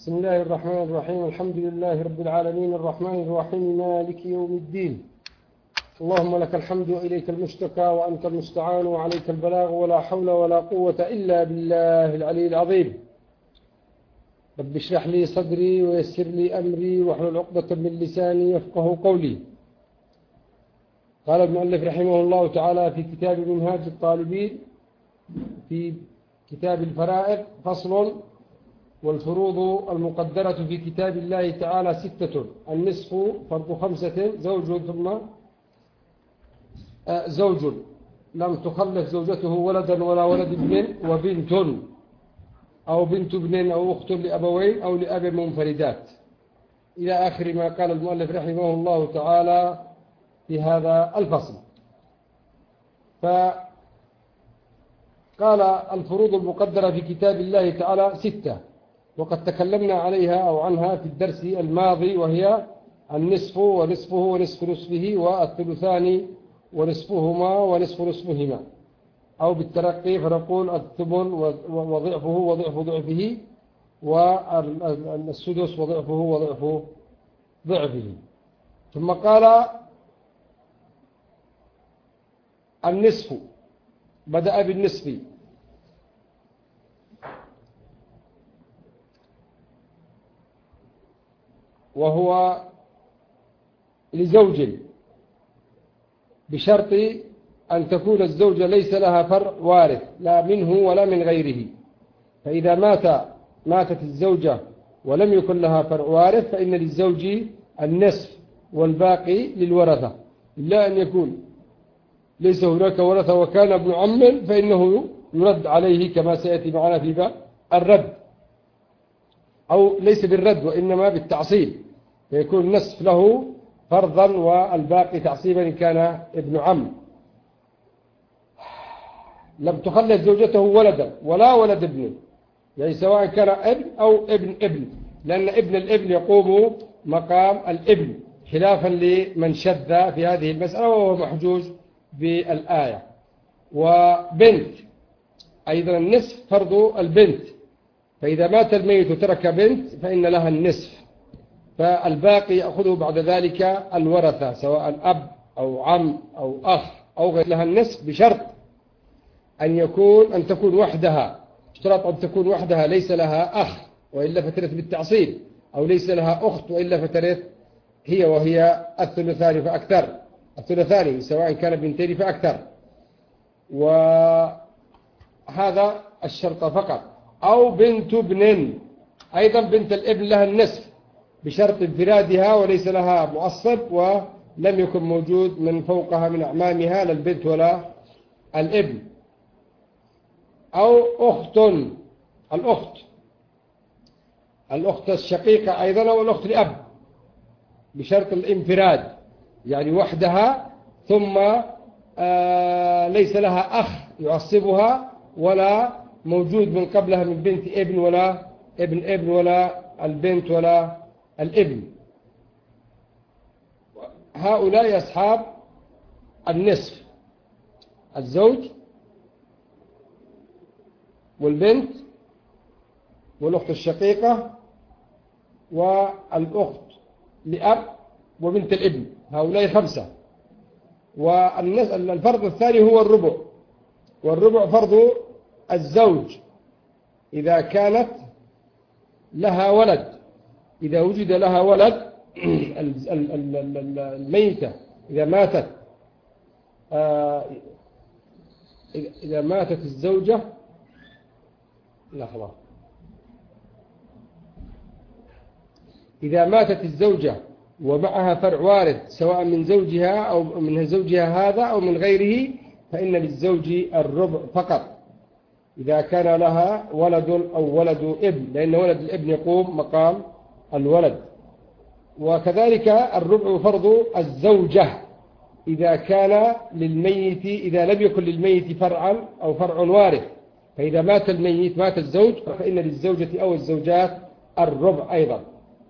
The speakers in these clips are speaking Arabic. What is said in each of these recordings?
بسم الله الرحمن الرحيم. الحمد لله رب العالمين الرحمن الرحيم مالك يوم الدين. اللهم لك الحمد وإليك المشتكى وأنت المستعان وعليك البلاغ ولا حول ولا قوة إلا بالله العلي العظيم. رب اشرح لي صدري ويسر لي أمري واحلل عقدة من لساني يفقه قولي. قال المؤلف رحمه الله تعالى في كتاب منهاج الطالبين في كتاب الفرائض فصل: والفروض المقدرة في كتاب الله تعالى 6: النصف فرض 5، زوج ثم زوج لم تخلف زوجته ولدا ولا ولد ابن، وبنت أو بنت ابن أو أخت لأبوين أو لأب منفردات، إلى آخر ما قال المؤلف رحمه الله تعالى في هذا الفصل. فقال الفروض المقدرة في كتاب الله تعالى 6، وقد تكلمنا عليها أو عنها في الدرس الماضي، وهي النصف ونصفه ونصف نصفه والثلثان ونصفهما ونصف نصفهما، أو بالترقي فنقول الثمن وضعفه وضعف ضعفه، والسدس وضعفه وضعف ضعفه. ثم قال النصف، بدأ بالنصف، وهو لزوج بشرط أن تكون الزوجة ليس لها فرع وارث لا منه ولا من غيره. فإذا ماتت الزوجة ولم يكن لها فرع وارث فإن للزوج النصف والباقي للورثة، إلا أن يكون ليس هناك ورثة وكان ابن عم فإنه يرد عليه كما سيأتي معنا في باب الرد، أو ليس بالرد وإنما بالتعصيب، فيكون النصف له فرضا والباقي تعصيبا إن كان ابن عم. لم تخلف زوجته ولدا ولا ولد ابن، يعني سواء كان ابن أو ابن ابن، لأن ابن الابن يقوم مقام الابن، خلافا لمن شذ في هذه المسألة وهو محجوج بالآية. وبنت أيضا النصف فرض البنت، فإذا مات الميت وترك بنت فإن لها النصف، فالباقي يأخذه بعد ذلك الورثة سواء أب أو عم أو أخ أو غير، لها النصف بشرط أن تكون وحدها. اشترط أن تكون وحدها ليس لها أخ وإلا فترث بالتعصيب، أو ليس لها أخت وإلا فترث هي وهي الثلثان فأكثر، الثلثان سواء كان بنتين فأكثر، وهذا الشرط فقط. أو بنت ابن، أيضا بنت الابن لها النصف بشرط انفرادها وليس لها معصب ولم يكن موجود من فوقها من أعمامها لا البنت ولا الابن. أو أخت، الأخت الشقيقة أيضا، أو الأخت لأب بشرط الانفراد، يعني وحدها ثم ليس لها أخ يعصبها ولا موجود من قبلها من بنت ابن ولا ابن ابن ولا البنت ولا الابن. هؤلاء أصحاب النصف: الزوج والبنت والأخت الشقيقة والأخت لأب وبنت الابن، هؤلاء 5. والفرض الثاني هو الربع، والربع فرض الزوج إذا كانت لها ولد، إذا وجد لها ولد الميتة إذا ماتت الزوجة، لحظة، إذا ماتت الزوجة ومعها فرع وارث سواء من زوجها أو من زوجها هذا أو من غيره فإن للزوج الربع فقط إذا كان لها ولد أو ولد ابن، لأن ولد الابن يقوم مقام الولد. وكذلك الربع فرض الزوجة إذا كان للميت، إذا لم يكن للميت فرعا أو فرع وارث، فإذا مات الميت مات الزوج فإن للزوجة أو الزوجات الربع أيضا.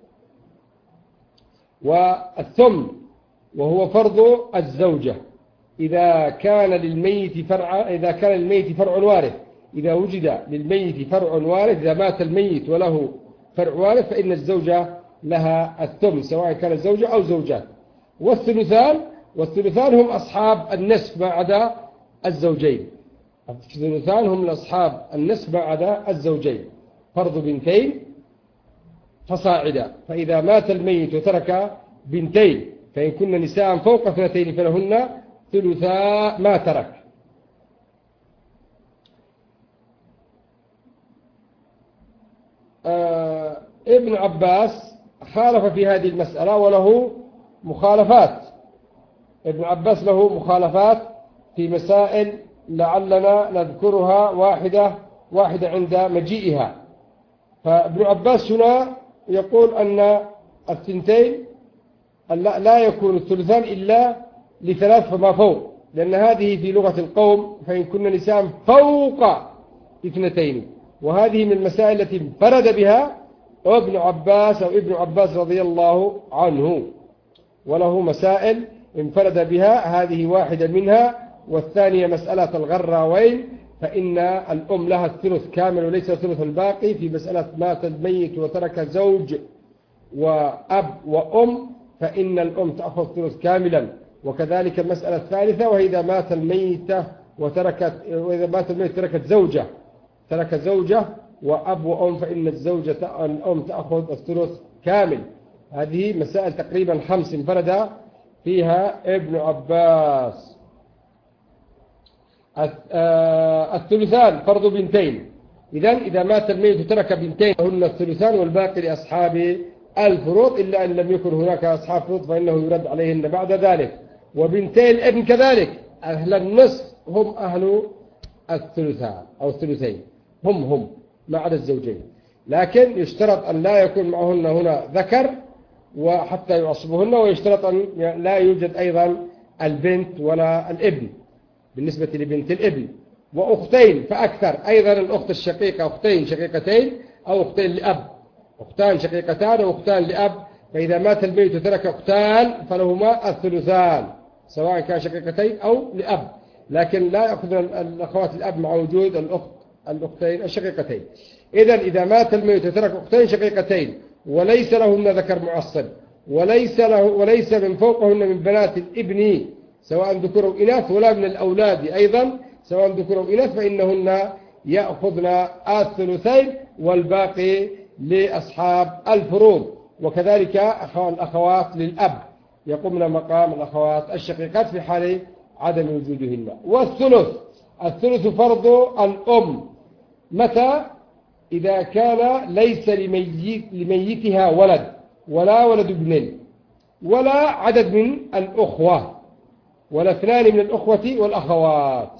والثمن وهو فرض الزوجة إذا كان للميت فرع وارث، إذا وجد للميت فرع وارث، إذا مات الميت وله فرع وارث فإن الزوجة لها الثمن سواء كانت زوجة أو زوجات. والثلثان هم أصحاب النصف ما عدا الزوجين. الثلثان هم أصحاب النصف ما عدا الزوجين، فرض بنتين فصاعدا. فإذا مات الميت وترك بنتين فإن كن نساء فوق 2 فلهن ثلثا ما ترك. ابن عباس خالف في هذه المسألة وله مخالفات. ابن عباس له مخالفات في مسائل لعلنا نذكرها واحدة عند مجيئها. فابن عباس هنا يقول أن الثنتين لا يكون الثلثان إلا ل3 فما فوق، لأن هذه في لغة القوم فإن كن نساء فوق 2، وهذه من المسائل التي انفرد بها ابن عباس أو ابن عباس رضي الله عنه، وله مسائل انفرد بها، هذه واحدة منها. والثانية مسألة الغراوين، فإن الأم لها الثلث كامل وليس الثلث الباقي في مسألة مات الميت وترك زوج وأب وأم، فإن الأم تأخذ الثلث كاملا. وكذلك المسألة الثالثة وإذا مات الميت تركت زوجة وأب وأم، فإن الأم تأخذ الثلث كامل. هذه مسائل تقريبا 5 انفرد فيها ابن عباس. الثلثان فرض بنتين، إذا مات الميت وترك بنتين هن الثلثان والباقي لأصحاب الفروض، إلا أن لم يكن هناك أصحاب فروض فإنه يرد عليهن بعد ذلك. وبنتي الابن كذلك أهل النصف هم أهل الثلثان أو الثلثين، هم ما عدا الزوجين، لكن يشترط أن لا يكون معهن هنا ذكر وحتى يعصبهن، ويشترط أن لا يوجد أيضا البنت ولا الابن بالنسبة لبنت الابن. وأختين فأكثر، أيضا الأخت الشقيقة أختين شقيقتين أو أختين لأب، أختان شقيقتان أو أختان لأب. فإذا مات الميت وترك أختان فلهما الثلثان سواء كان شقيقتين أو لأب، لكن لا يأخذ الأخوات الأب مع وجود الأختين الشقيقتين. إذا مات الميت وترك أختين شقيقتين وليس لهن ذكر معصب وليس من فوقهن من بنات الابن سواء ذكر أو إناث، ولا من الأولاد أيضا سواء ذكر أو إناث، فإنهن يأخذن الثلثين والباقي لأصحاب الفروض. وكذلك الأخوات للأب يقومن مقام الأخوات الشقيقات في حال عدم وجودهن. والثلث فرض الأم متى؟ إذا كان ليس لميتها ولد ولا ولد ابن ولا عدد من الأخوة ولا 2 من الأخوة والأخوات.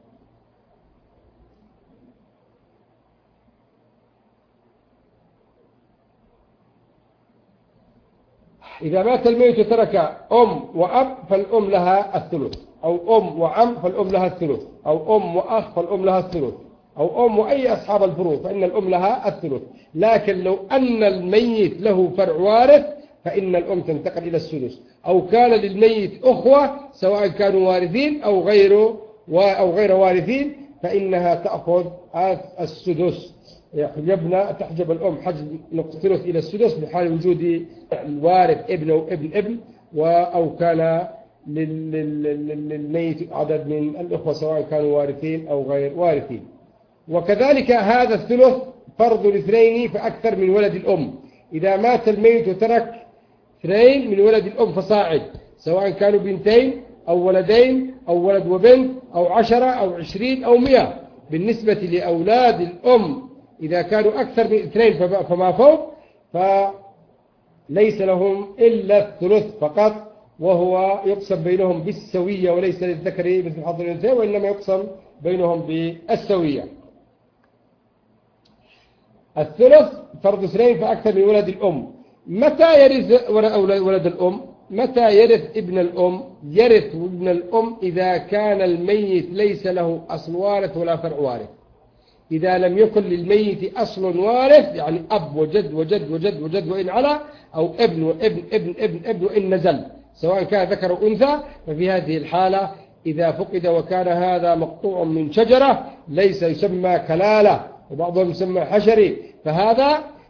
إذا مات الميت وترك أم وأب فالأم لها الثلث، أو أم وعم فالأم لها الثلث، أو أم وأخ فالأم لها الثلث، أو أم وأي أصحاب الفروض فإن الأم لها الثلث. لكن لو أن الميت له فرع وارث فإن الأم تنتقل إلى السدس، أو كان للميت أخوة سواء كانوا وارثين أو غير وارثين فإنها تأخذ السدس. تحجب الأم حجب الثلث إلى السدس بحال وجود الوارث ابن أو ابن أو كان للميت عدد من الأخوة سواء كانوا وارثين أو غير وارثين. وكذلك هذا الثلث فرض ل2 فأكثر من ولد الأم. إذا مات الميت وترك 2 من ولد الأم فصاعد سواء كانوا بنتين أو ولدين أو ولد وبنت أو 10 أو 20 أو 100. بالنسبة لأولاد الأم إذا كانوا أكثر من 2 فما فوق فليس لهم إلا الثلث فقط، وهو يقسم بينهم بالسوية وليس للذكر مثل حظ الأنثيين، وإنما يقسم بينهم بالسوية. الثلث فرض 2 فأكثر من ولد الأم. متى يرث ولد الأم؟ متى يرث ابن الأم؟ يرث ابن الأم إذا كان الميت ليس له أصل وارث ولا فرع وارث. إذا لم يكن للميت أصل وارث يعني أب وجد وجد وجد وجد وإن على، أو ابن وابن ابن ابن ابن وإن نزل سواء كان ذكر أو أنثى، ففي هذه الحالة إذا فقد وكان هذا مقطوع من شجرة ليس يسمى كلالة وبعضهم يسمى حشري، فهذا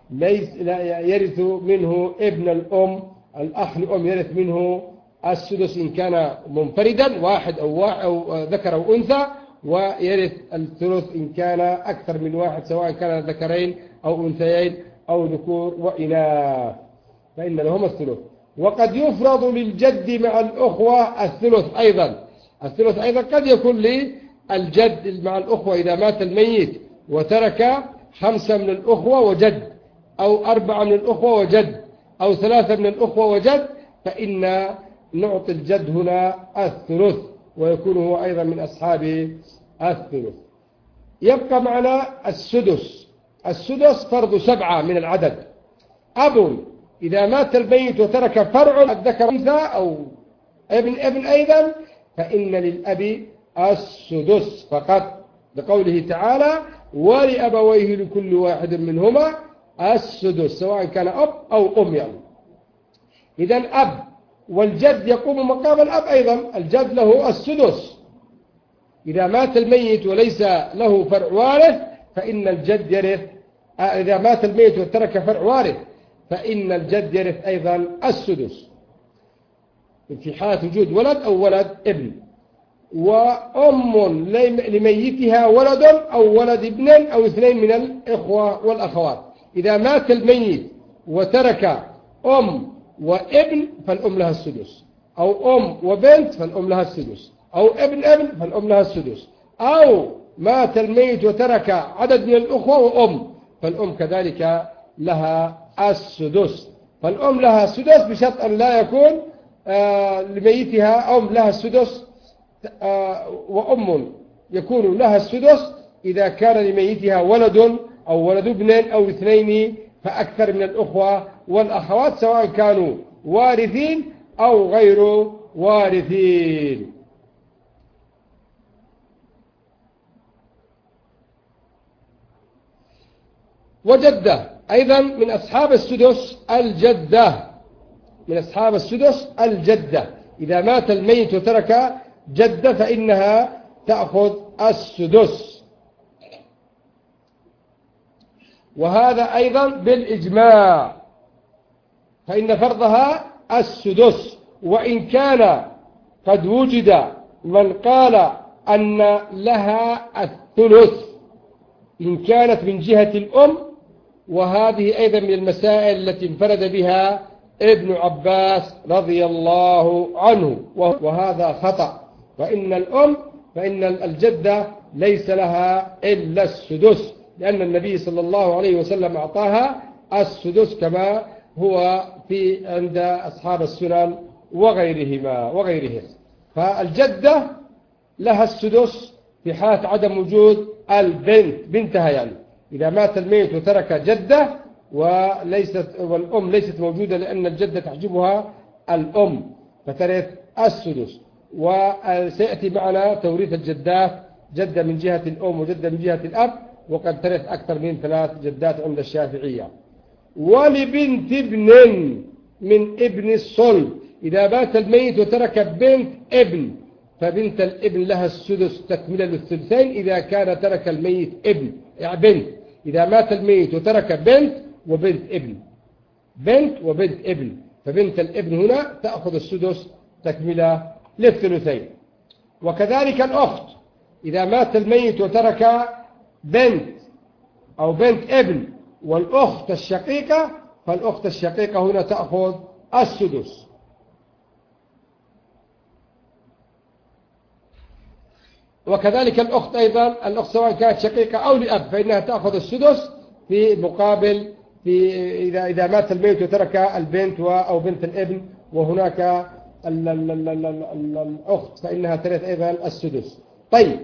لا يرث منه ابن الأم، الأخ لأم يرث منه السدس إن كان منفردا واحد أو ذكر أو أنثى، ويرث الثلث إن كان أكثر من واحد سواء كان ذكرين أو أنثيين أو ذكور وإناث، فإن لهم الثلث. وقد يفرض للجد مع الأخوة الثلث أيضا. الثلث أيضا قد يكون للجد مع الأخوة إذا مات الميت وترك 5 من الأخوة وجد، أو 4 من الأخوة وجد، أو 3 من الأخوة وجد، فإن نعطي الجد هنا الثلث، ويكون هو أيضا من أصحاب الثلث. يبقى معنا السدس. السدس فرض 7 من العدد. أب إذا مات الميت وترك فرع الذكر أنثى أو ابن أيضا، فإن للأب السدس فقط، لقوله تعالى ولأبويه لكل واحد منهما السدس، سواء كان أب أو أم يعني. إذن أب والجد يقوم مقام الأب أيضا، الجد له السدس. إذا مات الميت وليس له فرع وارث فإن الجد يرث. إذا مات الميت وترك فرع وارث فإن الجد يرث أيضا السدس في حالة وجود ولد أو ولد ابن. وأم لميتها ولد أو ولد ابن أو 2 من الإخوة والأخوات. إذا مات الميت وترك أم وابن فالأم لها السدس، أو أم وبنت فالأم لها السدس، أو ابن فالأم لها السدس، أو مات الميت وترك عدد من الأخوة وأم فالأم كذلك لها السدس. فالأم لها السدس بشرط أن لا يكون لميتها أم لها السدس، وأم يكون لها السدس إذا كان لميتها ولد أو ولد ابن أو 2 فأكثر من الأخوة والأخوات، سواء كانوا وارثين أو غير وارثين. وجدة أيضا من أصحاب السدس الجدة، من أصحاب السدس الجدة. إذا مات الميت وترك جدة فإنها تأخذ السدس، وهذا أيضا بالإجماع، فإن فرضها السدس. وإن كان قد وجد من قال أن لها الثلث إن كانت من جهة الأم، وهذه أيضا من المسائل التي انفرد بها ابن عباس رضي الله عنه، وهذا خطأ. فإن الجدة ليس لها إلا السدس، لأن النبي صلى الله عليه وسلم أعطاها السدس كما هو عند أصحاب السنن وغيرهم. فالجدة لها السدس في حالة عدم وجود البنت، بنتها يعني. إذا مات الميت وترك جدة والأم ليست موجودة لأن الجدة تحجبها الأم فترث السدس. وسيأتي معنا توريث الجدات، جدة من جهة الأم وجدة من جهة الأب، وقد ترث أكثر من 3 جدات عند الشافعية. ولبنت ابن من ابن الصلب، إذا مات الميت وترك بنت ابن فبنت الابن لها السدس تكملة للثلثين إذا كان ترك الميت ابن يعني بنت. إذا مات الميت وترك بنت وبنت ابن، بنت وبنت ابن، فبنت الابن هنا تأخذ السدس تكملة للثلثين. وكذلك الأخت، إذا مات الميت وترك بنت أو بنت ابن والأخت الشقيقة، فالأخت الشقيقة هنا تأخذ السدس. وكذلك الأخت أيضا، الأخت سواء كانت شقيقة أو لأب فإنها تأخذ السدس في مقابل إذا مات الميت وترك البنت أو بنت الابن، وهناك الأخت فإنها ترث أيضا السدس. طيب،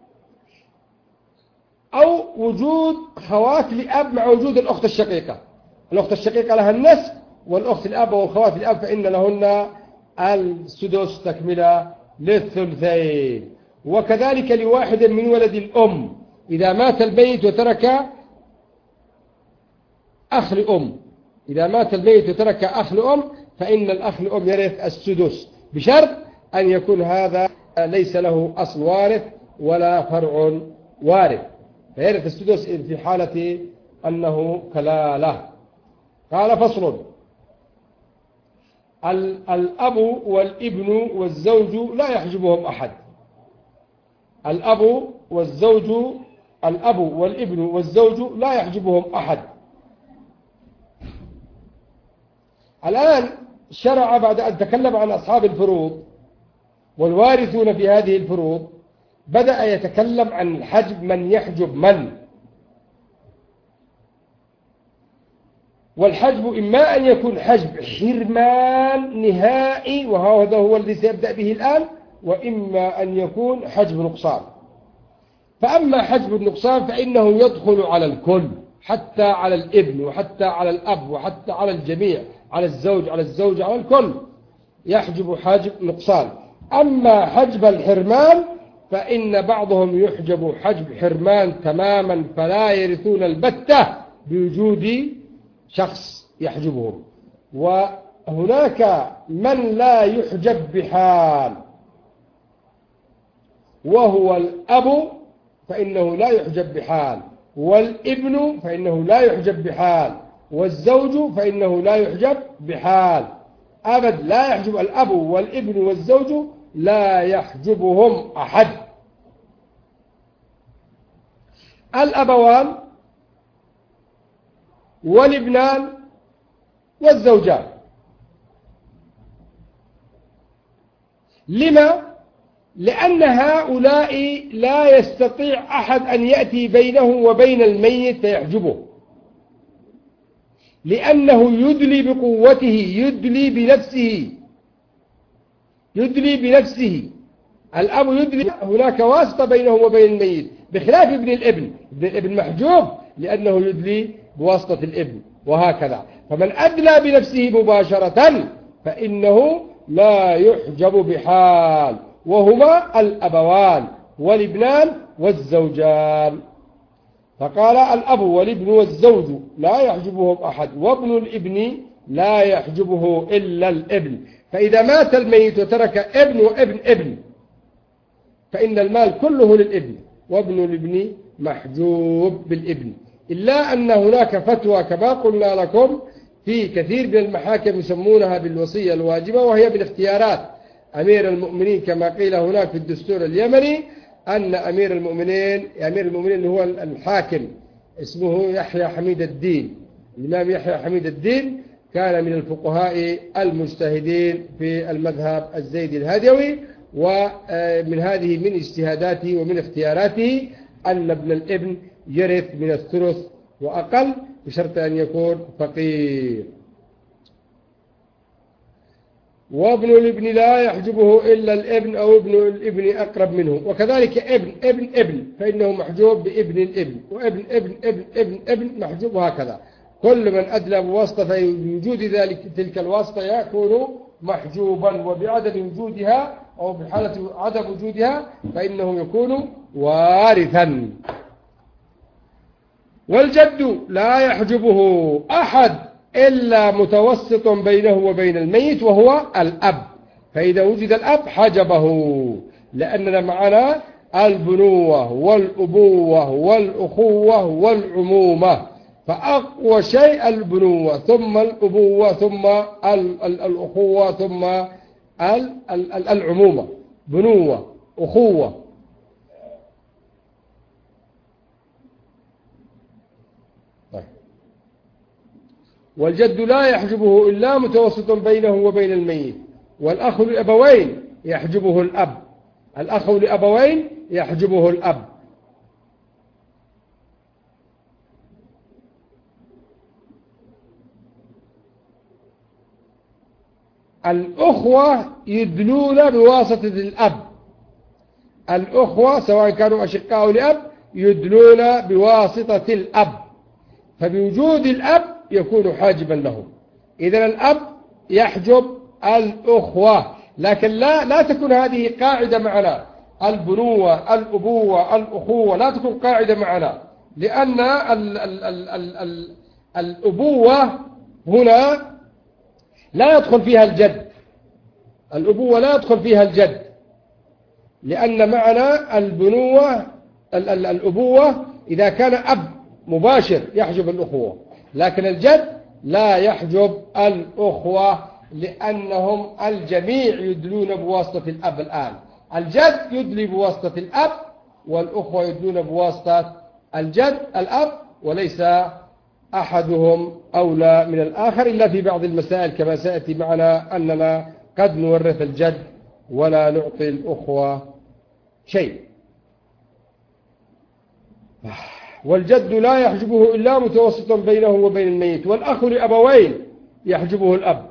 أو وجود خوات لأب مع وجود الأخت الشقيقة. الأخت الشقيقة لها النصف، والأخت الأب والخوات الأب فإن لهن السدس تكملة للثلثين. وكذلك لواحد من ولد الأم، إذا مات الميت وترك أخ لأم، إذا مات الميت وترك أخ لأم فإن الأخ لأم يرث السدس، بشرط أن يكون هذا ليس له أصل وارث ولا فرع وارث، فيرث السدس في حالة أنه كلالة. قال فصل: الأب والابن والزوج لا يحجبهم أحد. الأب والابن والزوج لا يحجبهم أحد. الآن شرع بعد أن تكلم عن أصحاب الفروض والوارثون في هذه الفروض، بدأ يتكلم عن الحجب، من يحجب من. والحجب إما أن يكون حجب حرمان نهائي، وهذا هو الذي سيبدأ به الآن، وإما أن يكون حجب نقصان. فأما حجب النقصان فإنه يدخل على الكل، حتى على الابن وحتى على الأب وحتى على الجميع، على الزوج على الزوجة على الكل يحجب حجب نقصان. أما حجب الحرمان فإن بعضهم يحجب حجب حرمان تماما، فلا يرثون البتة بوجود شخص يحجبهم. وهناك من لا يحجب بحال، وهو الأب فإنه لا يحجب بحال، والابن فإنه لا يحجب بحال، والزوج فإنه لا يحجب بحال أبد. لا يحجب الأب والابن والزوج، لا يحجبهم أحد. الأبوان والابنان والزوجان. لما؟ لأن هؤلاء لا يستطيع أحد أن يأتي بينه وبين الميت فيحجبه، لأنه يدلي بقوته، يدلي بنفسه. الأب يدلي، هناك واسطة بينه وبين الميت، بخلاف ابن الابن. ابن الابن محجوب لأنه يدلي بواسطة الابن، وهكذا. فمن أدلى بنفسه مباشرة فإنه لا يحجب بحال، وهما الأبوان والابنان والزوجان. فقال: الأب والابن والزوج لا يحجبهم أحد، وابن الابن لا يحجبه إلا الابن. فإذا مات الميت وترك ابن وابن ابن فإن المال كله للابن، وابن الابن محجوب بالابن. إلا أن هناك فتوى كما قلنا لكم في كثير من المحاكم يسمونها بالوصية الواجبة، وهي من اختيارات أمير المؤمنين، كما قيل هناك في الدستور اليمني أن أمير المؤمنين اللي هو الحاكم اسمه يحيى حميد الدين، الإمام يحيى حميد الدين، كان من الفقهاء المجتهدين في المذهب الزيدي الهدوي. ومن هذه من اجتهاداته ومن اختياراته أن ابن الابن يرث من الثلث وأقل، بشرط أن يكون فقير. وابن الابن لا يحجبه إلا الابن أو ابن الابن أقرب منه. وكذلك ابن فإنه محجوب بابن الابن، وابن ابن محجوب، وهكذا. كل من أدلى بواسطة في وجود تلك الواسطة يكون محجوبا، وبعدم وجودها أو بحالة عدم وجودها فإنه يكون وارثا. والجد لا يحجبه أحد إلا متوسط بينه وبين الميت، وهو الأب. فإذا وجد الأب حجبه، لأننا معنا البنوة والأبوة والأخوة والعمومة، فأقوى شيء البنوة، ثم الأبوة، ثم الأخوة، ثم العمومة. بنوة، أخوة. والجد لا يحجبه إلا متوسط بينه وبين الميت. والأخ لأبوين يحجبه الأب، الأخ لأبوين يحجبه الأب. الأخوة يدلون بواسطة الأب، الأخوة سواء كانوا أشقاء لأب يدلون بواسطة الأب، فبوجود الأب يكون حاجبا لهم. إذن الأب يحجب الأخوة، لكن لا تكون هذه قاعدة معنا. البنوة، الأبوة، الأخوة لا تكون قاعدة معنا، لأن الأبوة هنا لا يدخل فيها الجد، الأبوة لا يدخل فيها الجد، لأن معنا البنوة الأبوة إذا كان أب مباشر يحجب الأخوة، لكن الجد لا يحجب الأخوة، لأنهم الجميع يدلون بواسطة الأب. الآن الجد يدلي بواسطة الأب، والأخوة يدلون بواسطة الأب، وليس أحدهم أولى من الآخر إلا في بعض المسائل كما سيأتي معنا، أننا قد نورث الجد ولا نعطي الأخوة شيء. والجد لا يحجبه إلا متوسطا بينه وبين الميت، والأخ لأبوين يحجبه الأب.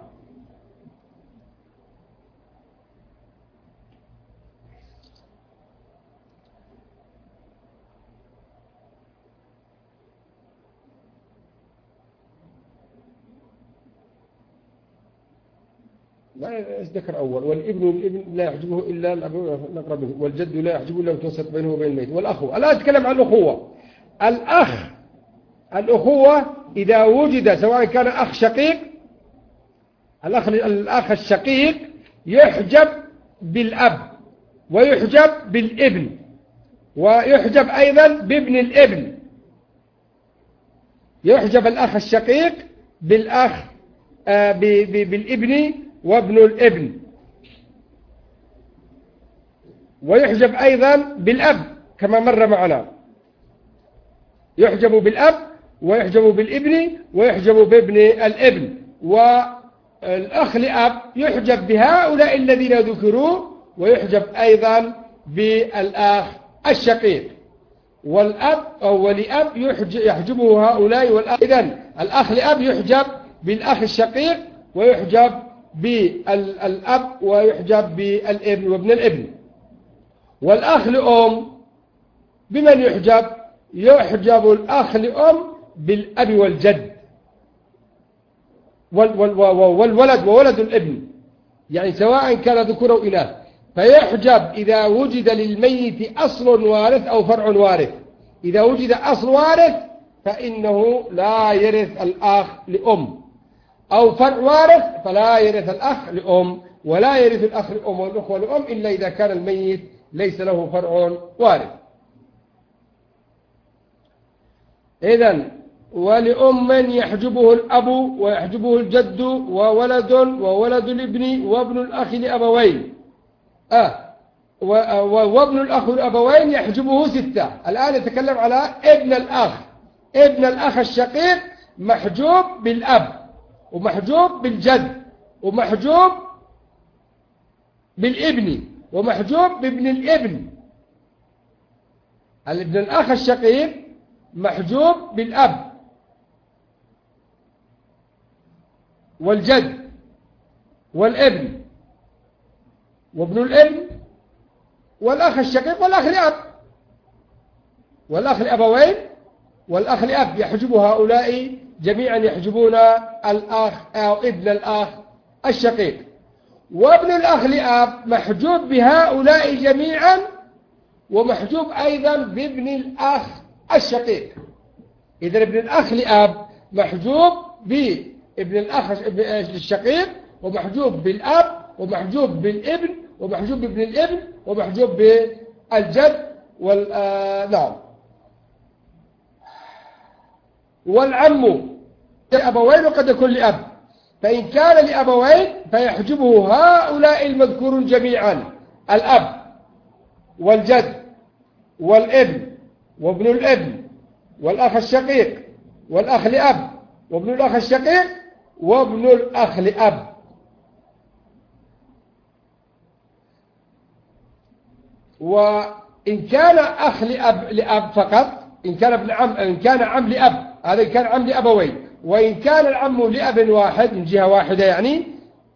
لا ذكر أول. والابن لا يحجبه إلا الأقرب منه، والجد لا يحجبه إلا متوسط بينه وبين الميت. والأخوة، الآن أتكلم عن الأخوة. الأخوة إذا وجد، سواء كان أخ شقيق، الأخ الشقيق يحجب بالأب، ويحجب بالابن، ويحجب أيضا بابن الابن. يحجب الأخ الشقيق بالابن وابن الابن، ويحجب أيضا بالأب كما مر معنا. يحجب بالأب، ويحجب بالابن، ويحجب بابن الابن. والأخ لأب يحجب بهؤلاء الذين ذكروا، ويحجب أيضا بالأخ الشقيق. والأب أو ولأب يحجبه هؤلاء. إذن الأخ لأب يحجب بالأخ الشقيق، ويحجب بالأب، ويحجب بالابن وابن الابن. والأخ لأم بمن يحجب؟ يحجب الأخ لأم بالأب والجد، والولد وولد الابن، يعني سواء كان ذكور أو إناث. فيحجب إذا وجد للميت أصل وارث أو فرع وارث. إذا وجد أصل وارث فإنه لا يرث الأخ لأم، أو فرع وارث فلا يرث الأخ لأم، ولا يرث الأخ لأم والأخوة لأم إلا إذا كان الميت ليس له فرع وارث. إذن ولأم من يحجبه الأب، ويحجبه الجد، وولد الابن، وابن الأخ لأبوين. وابن الأخ لأبوين يحجبه 6. الآن يتكلم على ابن الأخ. ابن الأخ الشقيق محجوب بالأب، ومحجوب بالجد، ومحجوب بالابن، ومحجوب بابن الابن. ابن الأخ الشقيق محجوب بالأب والجد والابن وابن الابن والأخ الشقيق والأخ لأب والأخ لأبوين والأخ لأب. يحجب هؤلاء جميعا، يحجبون الأخ أو ابن الأخ الشقيق. وابن الأخ لأب محجوب بهؤلاء جميعا، ومحجوب أيضا بابن الأخ الشقيق. إذن ابن الأخ لأب محجوب بابن الأخ الشقيق، ومحجوب بالأب، ومحجوب بالابن، ومحجوب بابن الابن، ومحجوب بالجد نعم. والعم لأبوين وقد يكون لأب، فإن كان لأبوين فيحجبه هؤلاء المذكورون جميعا: الأب والجد والابن وابن الابن والأخ الشقيق والأخ لأب وابن الأخ الشقيق وابن الأخ لأب. وإن كان أخ لأب فقط، إن كان عم لأب، هذا إن كان عم لأبوين. وإن كان العم لأب واحد من جهة واحدة، يعني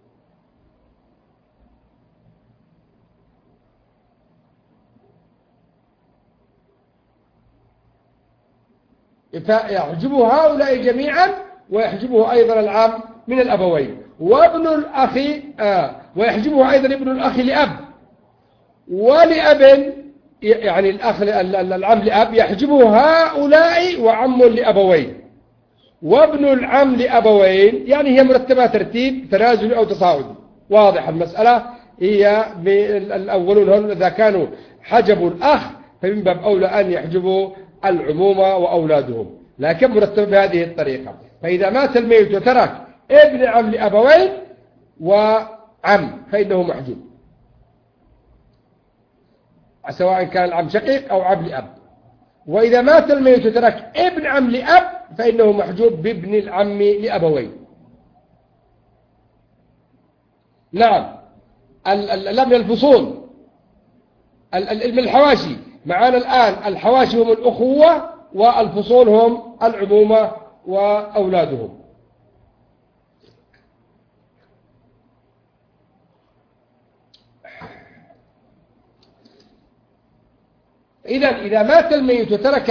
فيحجبه هؤلاء جميعا، ويحجبه أيضا العم من الأبوين. وابن الأخ ويحجبه أيضا ابن الأخ لأب ولأب، يعني العم لأب يحجبه هؤلاء وعم لأبوين. وابن العم لأبوين يعني هي مرتبة ترتيب تنازلي أو تصاعدي. واضح المسألة؟ هي الأولون هم إذا كانوا حجبوا الأخ فمن باب أولى أن يحجبوا العمومة وأولادهم، لكن مرتبة بهذه الطريقة. فإذا مات الميت وترك ابن عم لأبوين وعم فإنه محجوب، سواء كان العم شقيق أو عم لأب. وإذا مات الميت وترك ابن عم لأب فإنه محجوب بابن العم لأبوين. نعم. لم الفصول من الحواشي معنا الآن، الحواشي هم الأخوة والفصول هم العمومة وأولادهم. إذا مات الميت وترك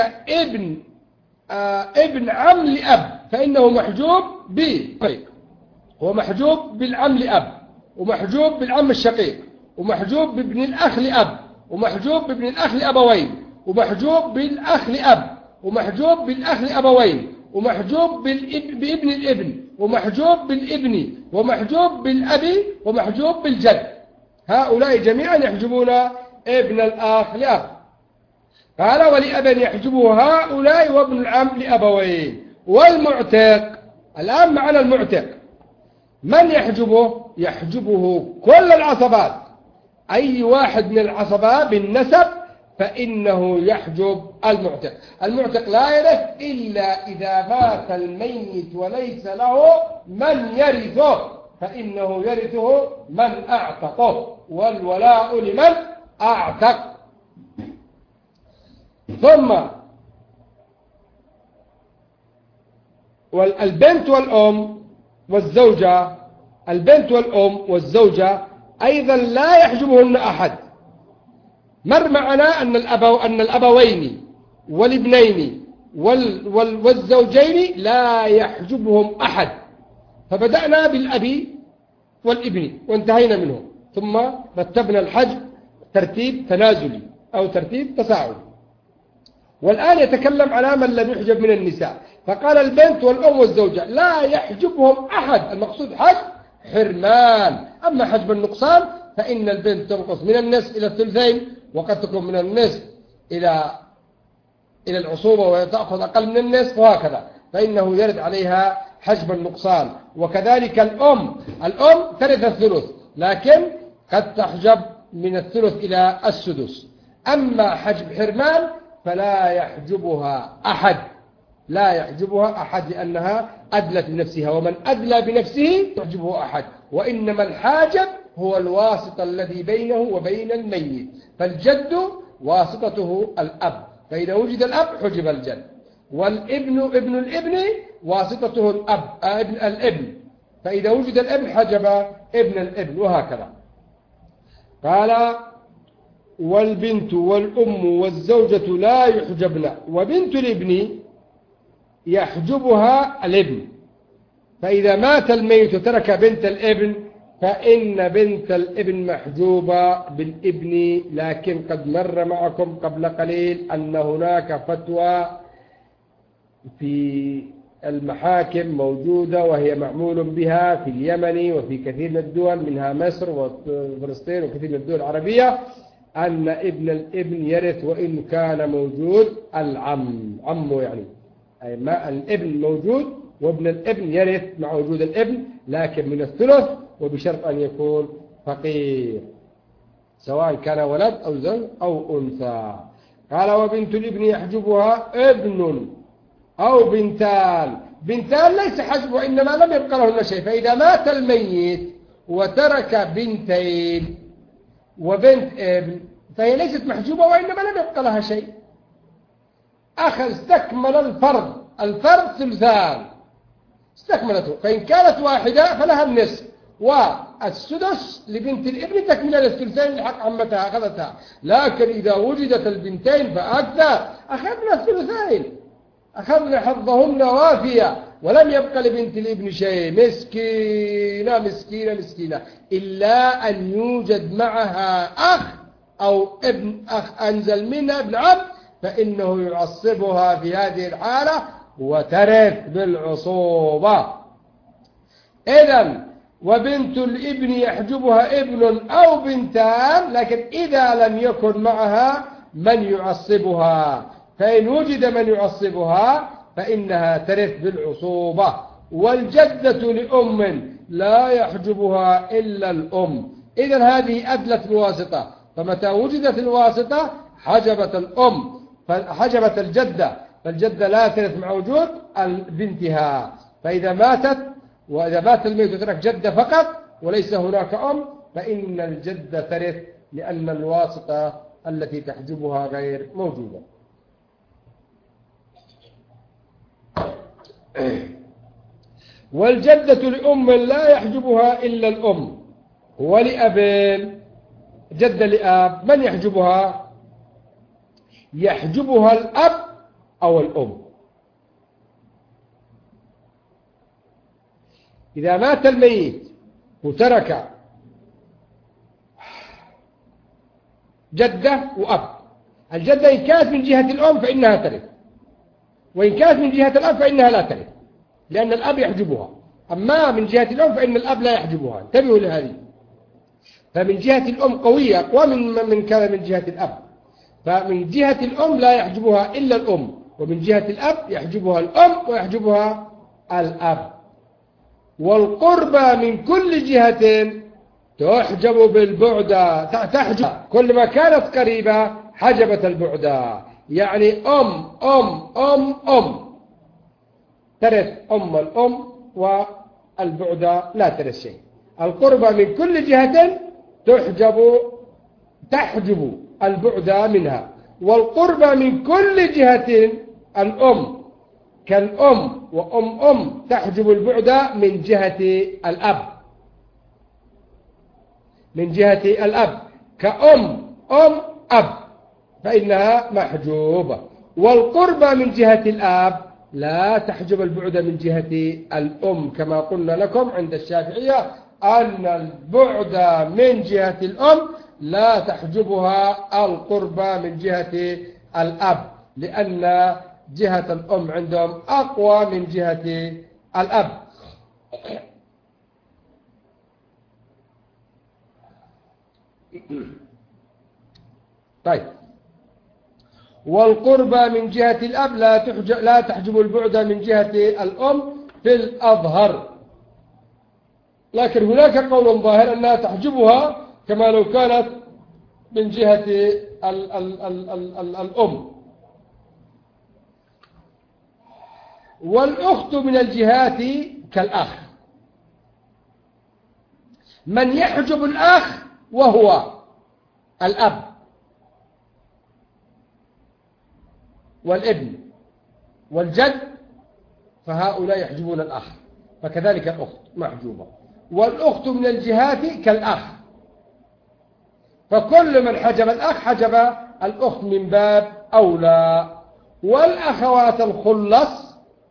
ابن عم لأب فإنه محجوب هو محجوب بالعم لأب، ومحجوب بالعم الشقيق، ومحجوب بابن الأخ لأب، ومحجوب بابن الأخ لأبوين، ومحجوب بالأخ لأب، ومحجوب بالأخ لأبوين، ومحجوب بابن الابن، ومحجوب بالابن، ومحجوب بالأبي، ومحجوب بالجد. هؤلاء جميعا يحجبون ابن الأخ لأب. قال ولأب يحجبه هؤلاء وابن العم لأبوين. والمعتق، الآن معنا المعتق، من يحجبه؟ يحجبه كل العصبات، أي واحد من العصبات بالنسب فإنه يحجب المعتق. المعتق لا يرث إلا إذا مات الميت وليس له من يرثه، فإنه يرثه من أعتقه، والولاء لمن أعتق. ثم والبنت والأم والزوجة، البنت والأم والزوجة أيضا لا يحجبهن أحد. مر معنا أن الأبوين والابنين والزوجين لا يحجبهم أحد، فبدأنا بالأب والابن وانتهينا منه، ثم رتبنا الحجب ترتيب تنازلي أو ترتيب تساعدي. والآن يتكلم على من لم يحجب من النساء، فقال البنت والأم والزوجة لا يحجبهم أحد، المقصود حجب حرمان. أما حجب النقصان فإن البنت تنقص من النصف إلى الثلثين، وقد تكون من النصف إلى العصوبة وتأخذ أقل من النصف، وهكذا فإنه يرد عليها حجب النقصان. وكذلك الأم ترث الثلث، لكن قد تحجب من الثلث إلى السدس. أما حجب حرمان فلا يحجبها أحد، لا يحجبها أحد، لأنها أدلت بنفسها، ومن أدلى بنفسه يحجبه أحد. وإنما الحاجب هو الواسطة الذي بينه وبين الميت، فالجد واسطته الأب، فإذا وجد الأب حجب الجد. والابن ابن الابن واسطته الابن، فإذا وجد الابن حجب ابن الابن، وهكذا. قال والبنت والأم والزوجة لا يحجبن، وبنت الابن يحجبها الابن. فإذا مات الميت وترك بنت الابن فإن بنت الابن محجوبة بالابن. لكن قد مر معكم قبل قليل أن هناك فتوى في المحاكم موجودة، وهي معمول بها في اليمن وفي كثير من الدول منها مصر وفلسطين وكثير من الدول العربية، أن ابن الابن يرث وإن كان موجود عمه، يعني أي ما الابن موجود وابن الابن يرث مع وجود الابن، لكن من الثلث، وبشرط أن يكون فقير، سواء كان ولد أو زوج أو أنثى. قال وبنت الابن يحجبها ابن أو بنتان. بنتان ليس حجب، وإنما لم يبقى لهن شيء. فإذا مات الميت وترك بنتين وبنت ابن فهي ليست محجوبة، وإنما لم يبقى لها شيء. استكمل الفرد ثلثان استكملته، فإن كانت واحدة فلها النصف، والسدس لبنت الابن تكمل للثلثين لحق عمتها أخذتها. لكن إذا وجدت البنتين فأكثر أخذنا الثلثين، أخذنا حظهن وافية، ولم يبقى لبنت الابن شيء. مسكينة مسكينة مسكينة، إلا أن يوجد معها أخ أو ابن أخ أنزل منها ابن عم، فإنه يعصبها في هذه الحالة وترث بالعصوبة. إذن وبنت الابن يحجبها ابن أو بنتان، لكن إذا لم يكن معها من يعصبها، فإن وجد من يعصبها فإنها ترث بالعصوبة. والجدة لأم لا يحجبها إلا الأم. إذن هذه أدلت الواسطة، فمتى وجدت الواسطة حجبت الأم، فحجبت الجدة، فالجدة لا ترث مع وجود بنتها. فإذا ماتت، وإذا مات الميت وترك جدة فقط وليس هناك أم، فإن الجدة ترث، لأن الواسطة التي تحجبها غير موجودة. والجدة لأم لا يحجبها إلا الأم. ولأب، جدة لأب، من يحجبها؟ يحجبها الأب أو الأم. إذا مات الميت وترك جدة وأب، الجدة إن كانت من جهة الأم فإنها ترث، وإن كانت من جهة الأب فإنها لا ترث، لأن الأب يحجبها. أما من جهة الأم فإن الأب لا يحجبها. انتبهوا لهذه. فمن جهة الأم قوية، أقوى من كان من جهة الأب. فمن جهة الأم لا يحجبها إلا الأم، ومن جهة الأب يحجبها الأم ويحجبها الأب. والقربى من كل جهة تحجب بالبعدة، تحجب كل ما كانت قريبة حجبت البعدة. يعني أم ترث أم الأم، والبعدة لا ترث شيء. القربى من كل جهة تحجب البعدة منها. والقربى من كل جهة الأم كالأم وأم تحجب البعدة من جهة الأب، من جهة الأب كأم أب فإنها محجوبة. والقربى من جهة الأب لا تحجب البعد من جهة الأم، كما قلنا لكم عند الشافعية أن البعد من جهة الأم لا تحجبها القربى من جهة الأب، لأن جهة الأم عندهم أقوى من جهة الأب. طيب، والقربى من جهة الأب لا تحجب البعد من جهة الأم في الأظهر، لكن هناك قول ظاهر أنها تحجبها كما لو كانت من جهة الأم. والأخت من الجهات كالأخ. من يحجب الأخ وهو الأب والابن والجد، فهؤلاء يحجبون الأخ، فكذلك الأخت محجوبة. والأخت من الجهات كالأخ، فكل من حجب الأخ حجب الأخت من باب أولى. والأخوات الخلص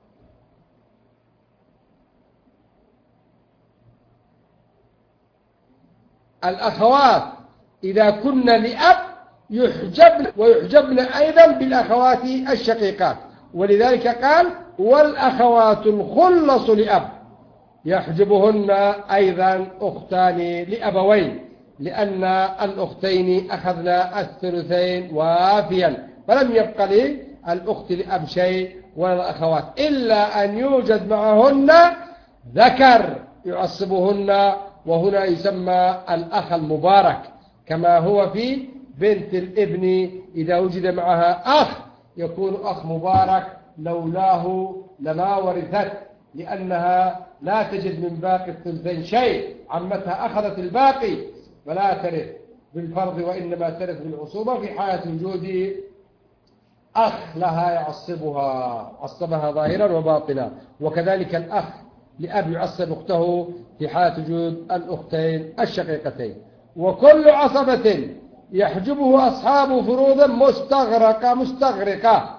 الأخوات إذا كن لأب يحجبن، ويحجبن أيضا بالأخوات الشقيقات، ولذلك قال والأخوات الخلص لأب يحجبهن أيضا أختان لأبوين، لأن الأختين أخذنا الثلثين وافيا، فلم يبق للأخت لأب شيء ولا الأخوات، إلا أن يوجد معهن ذكر يعصبهن، وهنا يسمى الأخ المبارك، كما هو في بنت الابن إذا وجد معها أخ يكون أخ مبارك، لولاه لما ورثت، لأنها لا تجد من باقي الثلثين شيء، عمتها أخذت الباقي فلا ترث بالفرض، وإنما ترث بالعصوبة في حالة وجود أخ لها يعصبها، عصبها ظاهرا وباطنا. وكذلك الأخ لأب يعصب أخته في حالة وجود الأختين الشقيقتين. وكل عصبة يحجبه أصحاب فروض مستغرقة.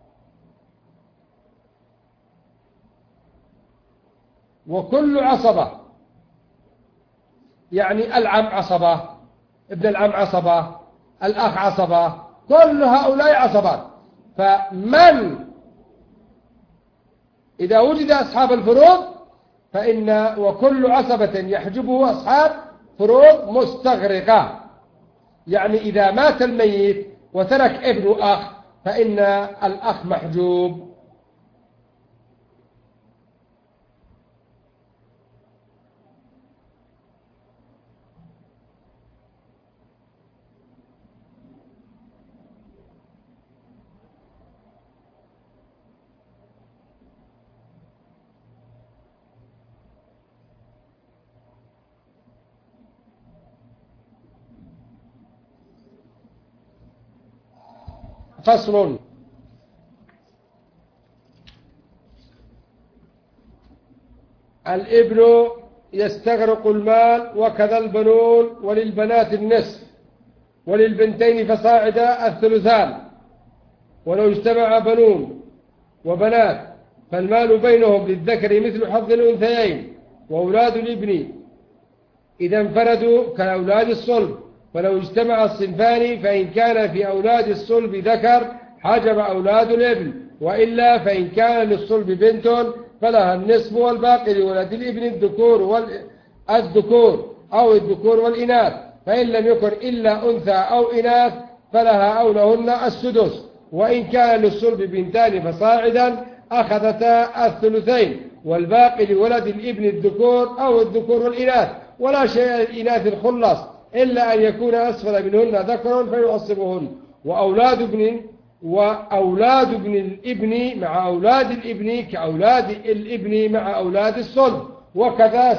وكل عصبة يعني العم عصبة، ابن العم عصبة، الأخ عصبة، كل هؤلاء عصبات. فمن إذا وجد أصحاب الفروض فإن وكل عصبة يحجبه أصحاب فروض مستغرقة، يعني إذا مات الميت وترك ابن أخ فإن الأخ محجوب فصل. الابن يستغرق المال وكذا البنون، وللبنات النصف، وللبنتين فصاعدا الثلثان، ولو اجتمع بنون وبنات فالمال بينهم للذكر مثل حظ الأنثيين. وأولاد الابن إذا انفردوا كأولاد الصلب، فلو اجتمع الصنفان فإن كان في أولاد الصلب ذكر حجب أولاد الابن، وإلا فإن كان للصلب بنت فلها النصف، والباقي لولد الابن الذكور أو الذكور والإناث، فإن لم يكن إلا أنثى أو إناث فلها أو لهن السدس، وإن كان للصلب بنتان فصاعدا أخذتا الثلثين، والباقي لولد الابن الذكور أو الذكور والإناث، ولا شيء للإناث الخلص إلا أن يكون أسفل منهن ذكر فيعصبهن. وأولاد ابن الابن مع أولاد الابن كأولاد الابن مع أولاد الصلب، وكذا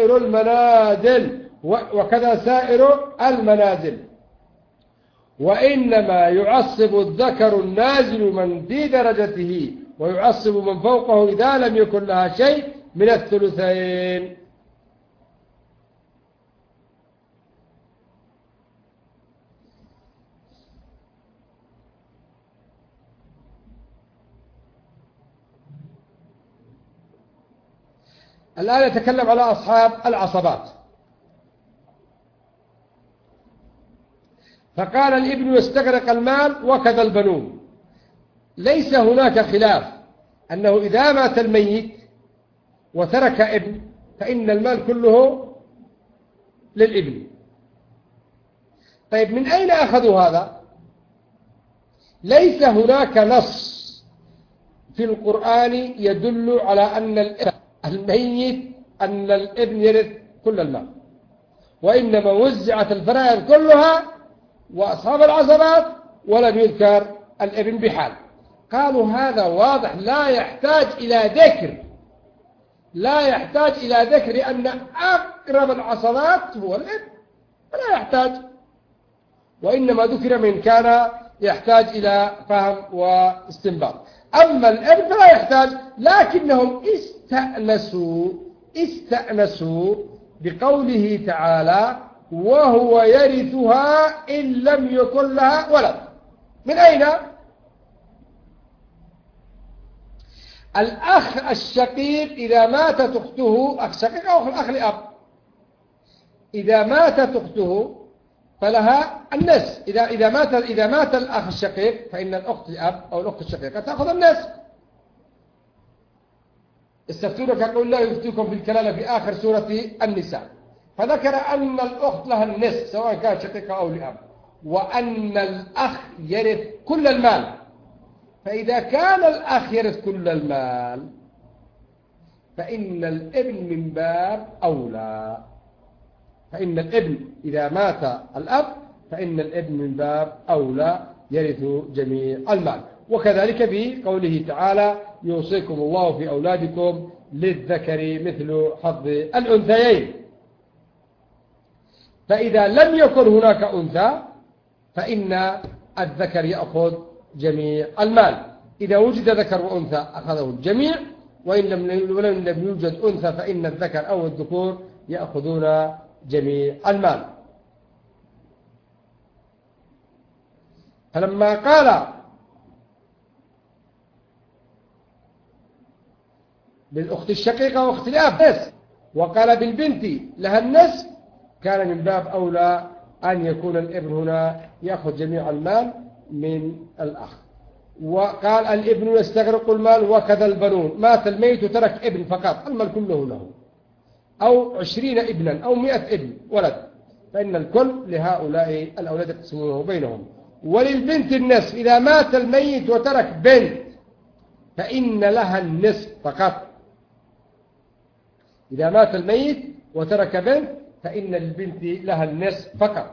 سائر المنازل. وإنما يعصب الذكر النازل من في درجته، ويعصب من فوقه إذا لم يكن لها شيء من الثلثين. الآن يتكلم على أصحاب العصبات. فقال الابن يستغرق المال وكذا البنون. ليس هناك خلاف أنه إذا مات الميت وترك ابن فإن المال كله للابن. طيب من أين أخذوا هذا؟ ليس هناك نص في القرآن يدل على أن الميت أن الابن يرث كل المال، وإنما وزعت الفرائض كلها وأصحاب العصبات ولم يذكر الابن بحال. قالوا هذا واضح لا يحتاج إلى ذكر لأن أقرب العصبات هو الابن، ولا يحتاج، وإنما ذكر من كان يحتاج إلى فهم واستنباط. أما الابن فلا يحتاج، لكنهم استأنسوا بقوله تعالى وهو يرثها إن لم يكن لها ولد. من أين؟ الأخ الشقيق إذا ماتت أخته، أخ شقيق أو أخ لأب، إذا ماتت أخته فلها النصف. إذا مات الأخ الشقيق فإن الأخت لأب أو الأخت الشقيقة تأخذ النصف. استفتونك قل الله يفتيكم في الكلالة في آخر سورة النساء، فذكر أن الأخت لها النصف سواء كانت شقيقة أو لأب، وأن الأخ يرث كل المال. فإذا كان الأخ يرث كل المال فإن الابن من باب أولى. فإن الابن إذا مات الأب فإن الابن من باب أولى يرث جميع المال. وكذلك في قوله تعالى يوصيكم الله في أولادكم للذكر مثل حظ الأنثيين. فإذا لم يكن هناك أنثى فإن الذكر يأخذ جميع المال. إذا وجد ذكر وأنثى أخذه الجميع، وإن لم يوجد أنثى فإن الذكر أو الذكور يأخذون جميع المال. فلما قال بالأخت الشقيقة وأخت الأب وقال بالبنت لها النصف كان من باب أولى أن يكون الابن هنا يأخذ جميع المال من الأخ. وقال الابن يستغرق المال وكذا البنون. مات الميت وترك ابن فقط، المال كله له، أو 20 ابنا أو 100 ابن ولد، فإن الكل لهؤلاء الأولاد يقسمونه بينهم. وللبنت النصف. إذا مات الميت وترك بنت فإن لها النصف فقط. إذا مات الميت وترك بنت فإن البنت لها النصف فقط،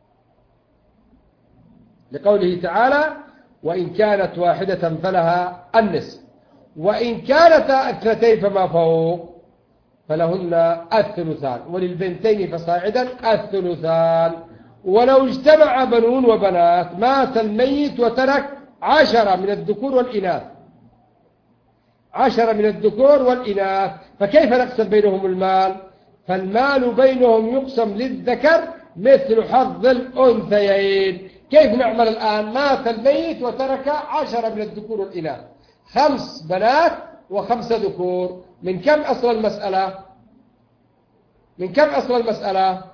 لقوله تعالى وإن كانت واحدة فلها النصف، وإن كانتا اثنتين فما فوق فلهن الثلثان، وللبنتين فصاعدا الثلثان. ولو اجتمع بنون وبنات مات الميت وترك 10 من الذكور والإناث، 10 من الذكور والإناث، فكيف نقسم بينهم المال؟ فالمال بينهم يقسم للذكر مثل حظ الأنثيين. كيف نعمل الآن؟ مات الميت وترك 10 من الذكور والإناث، 5 بنات و5 ذكور. من كم أصل المسألة؟ من كم أصل المسألة؟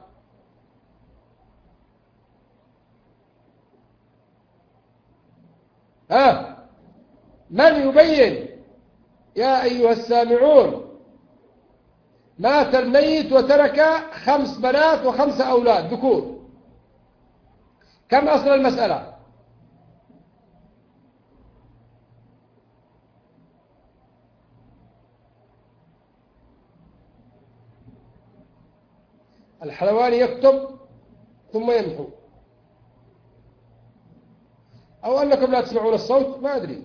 من يبين يا أيها السامعون؟ مات الميت وترك 5 بنات و5 أولاد ذكور، كم أصل المسألة؟ الحلواني يكتب ثم يمحو، أو أنكم لا تسمعون الصوت، ما أدري.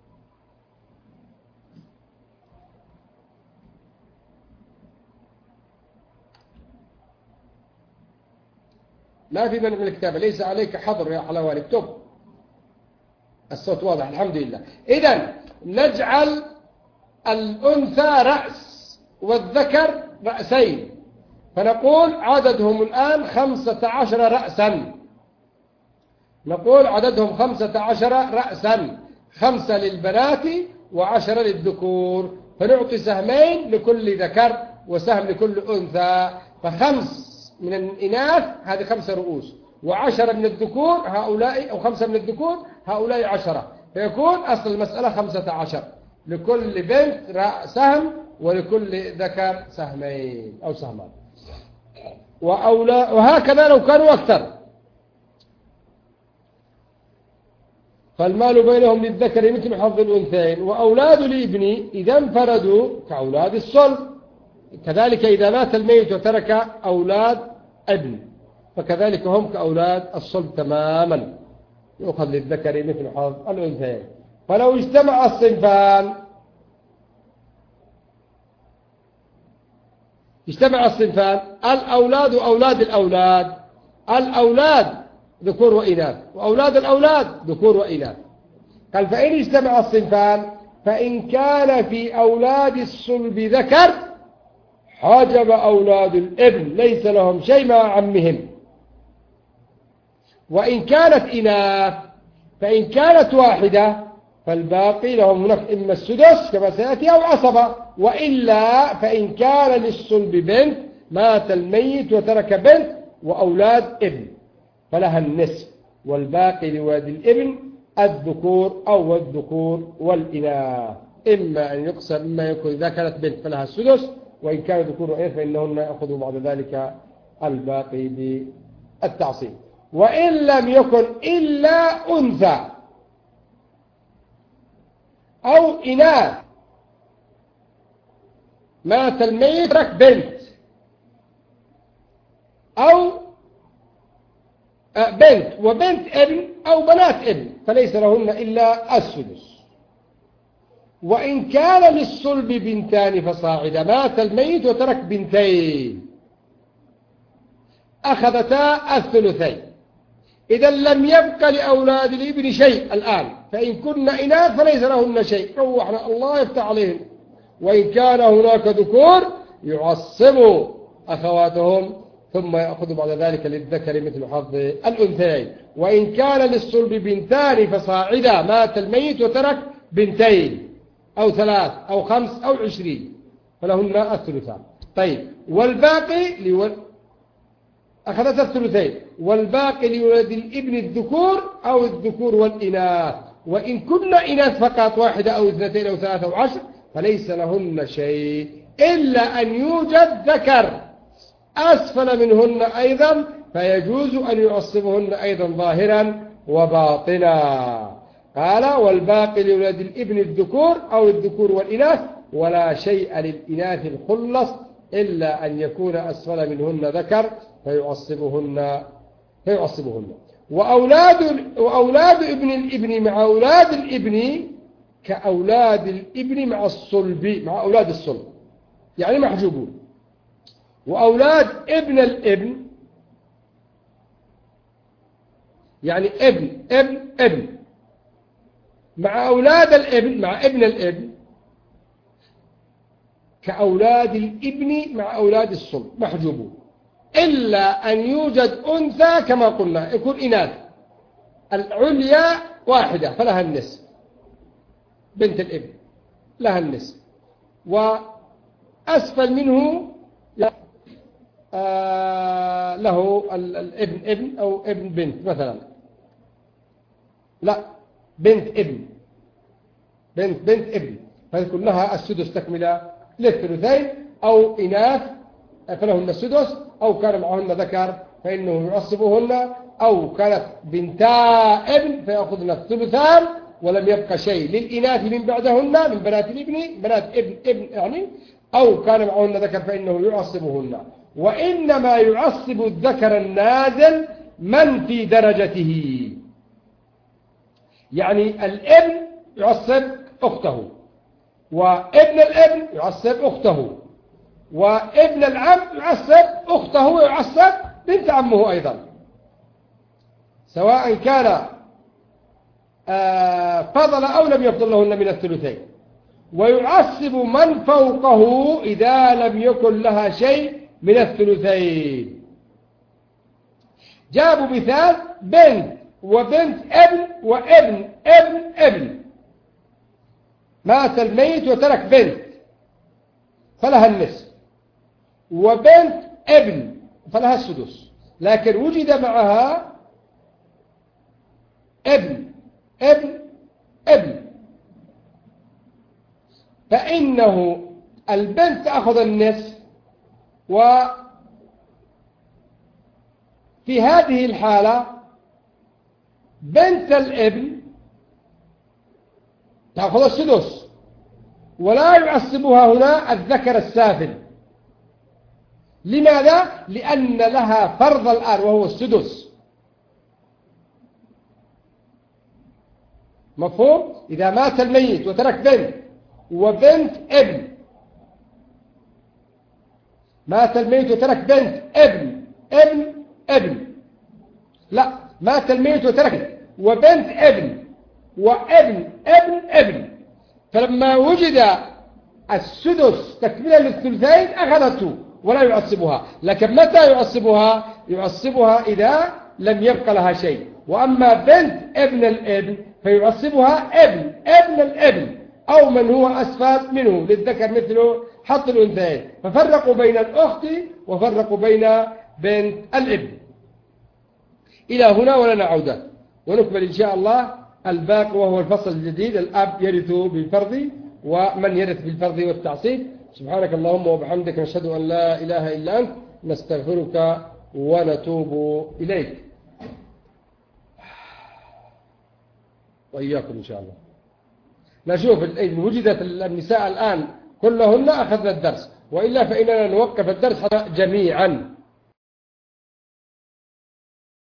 ما في منع من الكتابة، ليس عليك حظر يا حلواني، اكتب. الصوت واضح الحمد لله. إذن نجعل الأنثى رأس والذكر رأسين، فنقول عددهم الآن 15 رأسا. نقول عددهم 15 رأسا، 5 للبنات و10 للذكور، فنعطي سهمين لكل ذكر وسهم لكل أنثى، ف5 من الإناث هذه 5 رؤوس، و10 من الذكور هؤلاء، أو 5 من الذكور هؤلاء 10، فيكون أصل المسألة 15، لكل بنت سهم ولكل ذكر سهمين أو سهمان، وهكذا لو كانوا أكثر. فالمال بينهم للذكر مثل حظ الأنثيين. وأولاد الابن إذا انفردوا كأولاد الصلب، كذلك إذا مات الميت وترك أولاد ابن فكذلك هم كأولاد الصلب تماما، يؤخذ للذكر مثل حظ الأنثيين. فلو اجتمع الصنفان، الأولاد وأولاد الأولاد، الأولاد ذكور وإناث، وأولاد الأولاد ذكور وإناث. قال فإن اجتمع الصنفان، فإن كان في أولاد الصلب ذكر حجب أولاد الابن، ليس لهم شيء مع عمهم. وإن كانت إناث، فإن كانت واحدة فالباقي لهم هناك إما السدس كما سيأتي أو عصبة، وإلا فإن كان للصلب بنت، مات الميت وترك بنت وأولاد ابن، فلها النصف، والباقي لولد الابن الذكور أو الذكور والإناث، إما أن يقسم، إما يكون إذا كانت بنت فلها السدس، وإن كان ذكور وإناث فإنهن يأخذوا بعد ذلك الباقي بالتعصيب. وإن لم يكن إلا أنثى أو إناث، مات الميت ترك بنت أو بنت وبنت ابن أو بنات ابن، فليس لهن إلا السدس. وإن كان للصلب بنتان فصاعدا، مات الميت وترك بنتين، أخذتا الثلثين. إذا لم يبق لأولاد الابن شيء الآن، فإن كن إناث فليس لهن شيء، روحنا الله يفتح عليهم. وإن كان هناك ذكور يعصبوا أخواتهم، ثم يأخذ بعد ذلك للذكر مثل حظ الأنثيين. وإن كان للصلب بنتان فصاعدا، مات الميت وترك بنتين أو 3 أو 5 أو 20، فلهن الثلثان. طيب، والباقي أخذت الثلثين، والباقي لولد الابن الذكور أو الذكور والإناث. وإن كن إناث فقط، 1 أو 2 أو 3 أو 10، فليس لهن شيء إلا أن يوجد ذكر أسفل منهن أيضا، فيجوز أن يعصبهن أيضا ظاهرا وباطنا. قال والباقي لولد الابن الذكور أو الذكور والإناث، ولا شيء للإناث الخلص إلا أن يكون أسفل منهن ذكر فيعصبهن. وأولاد ابن الابن مع أولاد الابن كأولاد الابن مع الصلب، مع أولاد الصلب، يعني محجوبون. وأولاد ابن الابن يعني ابن مع أولاد الابن مع ابن الابن كأولاد الابن مع أولاد الصلب محجوبون، إلا أن يوجد أنثى كما قلنا يكون إناث، العليا واحدة فلها النصف، بنت الابن لها النصف، وأسفل منه له الابن ابن أو ابن بنت مثلا، لا بنت ابن بنت ابن، فيكون لها السدس تكملة للثلثين، أو إناث فلهن السدس، أو كان معهن ذكر فإنه يعصبهن، أو كانت بنتا ابن فيأخذن الثلثان ولم يبقى شيء للإناث من بعدهن من بنات الابن، بنات ابن يعني، أو كان معهن ذكر فإنه يعصبهن. وإنما يعصب الذكر النازل من في درجته، يعني الابن يعصب أخته، وابن الابن يعصب أخته، وابن العم يعصب أخته ويعصب بنت عمه أيضا، سواء كان فضل أو لم يفضل لهن من الثلثين. ويعصب من فوقه إذا لم يكن لها شيء من الثلثين. جابوا مثال بنت وبنت ابن وابن ابن ابن، مات الميت وترك بنت فلها النصف، وبنت ابن فلها السدس، لكن وجد معها ابن ابن ابن، فإنه البنت أخذ النصف، وفي هذه الحالة بنت الابن تأخذ السدس، ولا يعصبها هنا الذكر السافل. لماذا؟ لأن لها فرض الآن وهو السدس. مفهوم؟ إذا مات الميت وترك بنت وبنت ابن، مات الميت وترك بنت ابن ابن ابن، لا مات الميت وترك وبنت ابن وابن ابن ابن، فلما وجد السدس تكملة للثلثين أخذته ولا يعصبها. لكن متى يعصبها؟ يعصبها إذا لم يبق لها شيء. وأما بنت ابن الابن فيعصبها ابن الابن أو من هو أسفل منه للذكر مثله حط الأنثيين، ففرقوا بين الأخت وفرقوا بين بنت الابن. إلى هنا ولنا عودة، ونكمل إن شاء الله الباقي وهو الفصل الجديد، الأب يرث بالفرض ومن يرث بالفرض والتعصيب. سبحانك اللهم وبحمدك، نشهد أن لا إله إلا أنت، نستغفرك ونتوب إليك. وإياكم إن شاء الله. نشوف إن وجدت النساء الآن كلهن أخذنا الدرس، وإلا فإننا نوقف الدرس جميعا.